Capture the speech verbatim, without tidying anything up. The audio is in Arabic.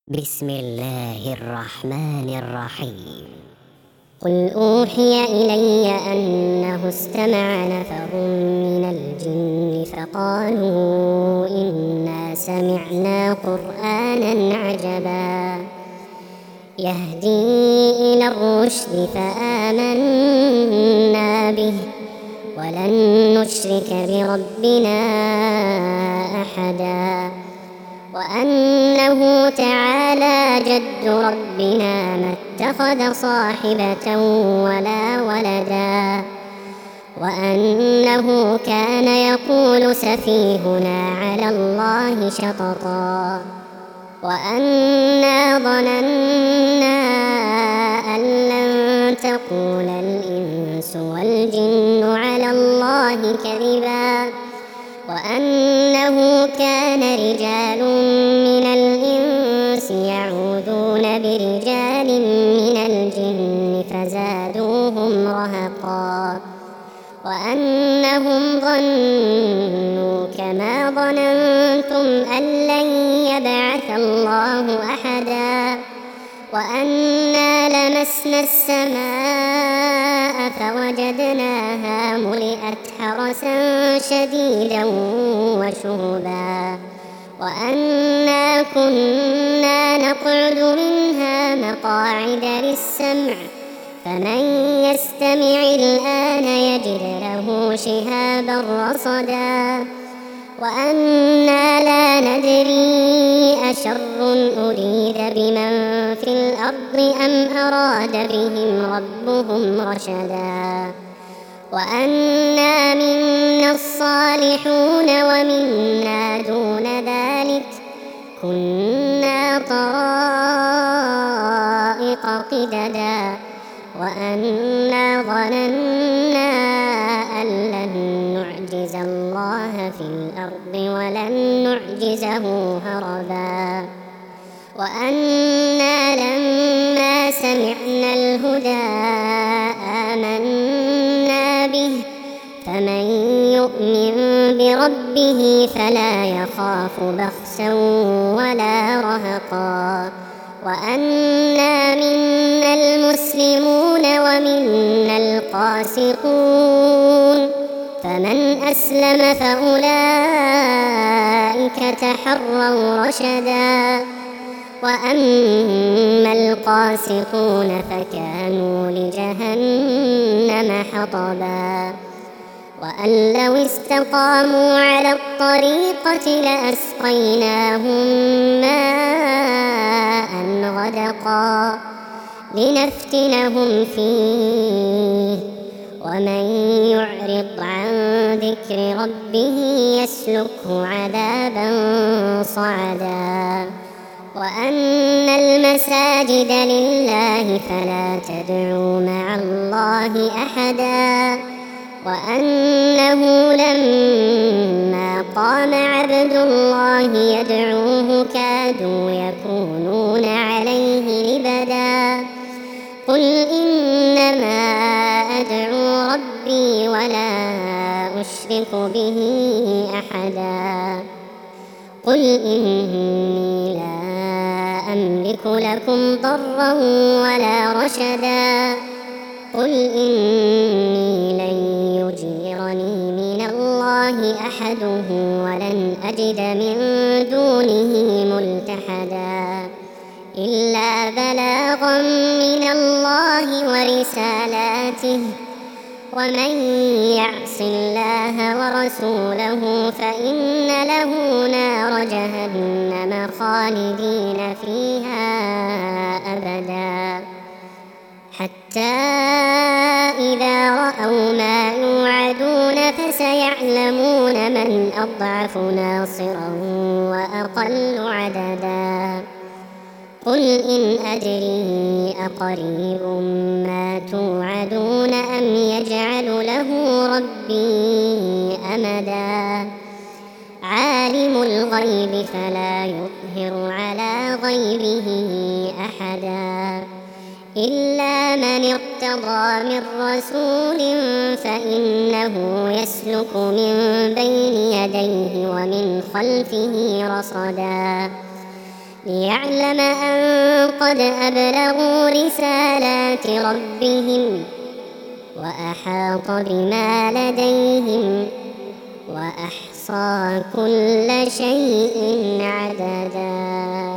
بسم الله الرحمن الرحيم. قل أوحي إلي أنه استمع نفر من الجن فقالوا إنا سمعنا قرآنا عجبا يهدي إلى الرشد فآمنا به ولن نشرك بربنا أحدا وأنه تعالى جد ربنا ما اتخذ صاحبة ولا ولدا وأنه كان يقول سفيهنا على الله شططا وأنا ظننا أن لن تقول الإنس والجن على الله كذبا وأنه كان رجال من الإنس يعوذون برجال من الجن فزادوهم رهقا وأنهم ظنوا كما ظننتم أن لن يبعث الله أحدا وأنا لمسنا السماء فوجدناها ملئت حرسا شديدا وشهبا وأنا كنا نقعد منها مقاعد للسمع فمن يستمع الآن يجد له شهابا رصدا وأنا لا ندري أشر أريد بمن في الأرض أم أراد بهم ربهم رشدا وأنا منا الصالحون ومنا دون ذلك كنا طرائق قددا وأنا ظننا أن لن نعجز الله في الأرض ولن نعجزه هربا وأنا لما سمعنا الهدى آمنا به فمن يؤمن بربه فلا يخاف بخسا ولا رهقا وأنا منا المسلمون ومنا القاسطون فمن أسلم فأولئك تحروا رشدا وأما القاسطون فكانوا لجهنم حطبا وأن لو استقاموا على الطريقة لأسقيناهم ماء غدقا لنفتنهم فيه ومن يعرض عن ذكر ربه يسلكه عذابا صعدا وأن المساجد لله فلا تدعوا مع الله أحدا وأنه لما قام عبد الله يدعوه كادوا يكونون عليه لبدا قل إنما أدعو ربي ولا أشرك به أحدا قل إني لا أملك لكم ضرا ولا رشدا قل إني لن يجيرني من الله أحد ولن أجد من دونه ملتحدا إلا بلاغا من الله ورسالاته ومن يعص الله ورسوله فإن له نار جهنم خالدين فيها أبدا حتى إذا رأوا ما يوعدون فسيعلمون من أضعف ناصرا وأقل عددا قل إن أدري أقريب ما توعدون أم يجعل له ربي أمدا عالم الغيب فلا يظهر على غيبه أحدا إلا من ارتضى من رسول فإنه يسلك من بين يديه ومن خلفه رصدا ليعلم أن قد أبلغوا رسالات ربهم وأحاط بما لديهم وأحصى كل شيء عددا.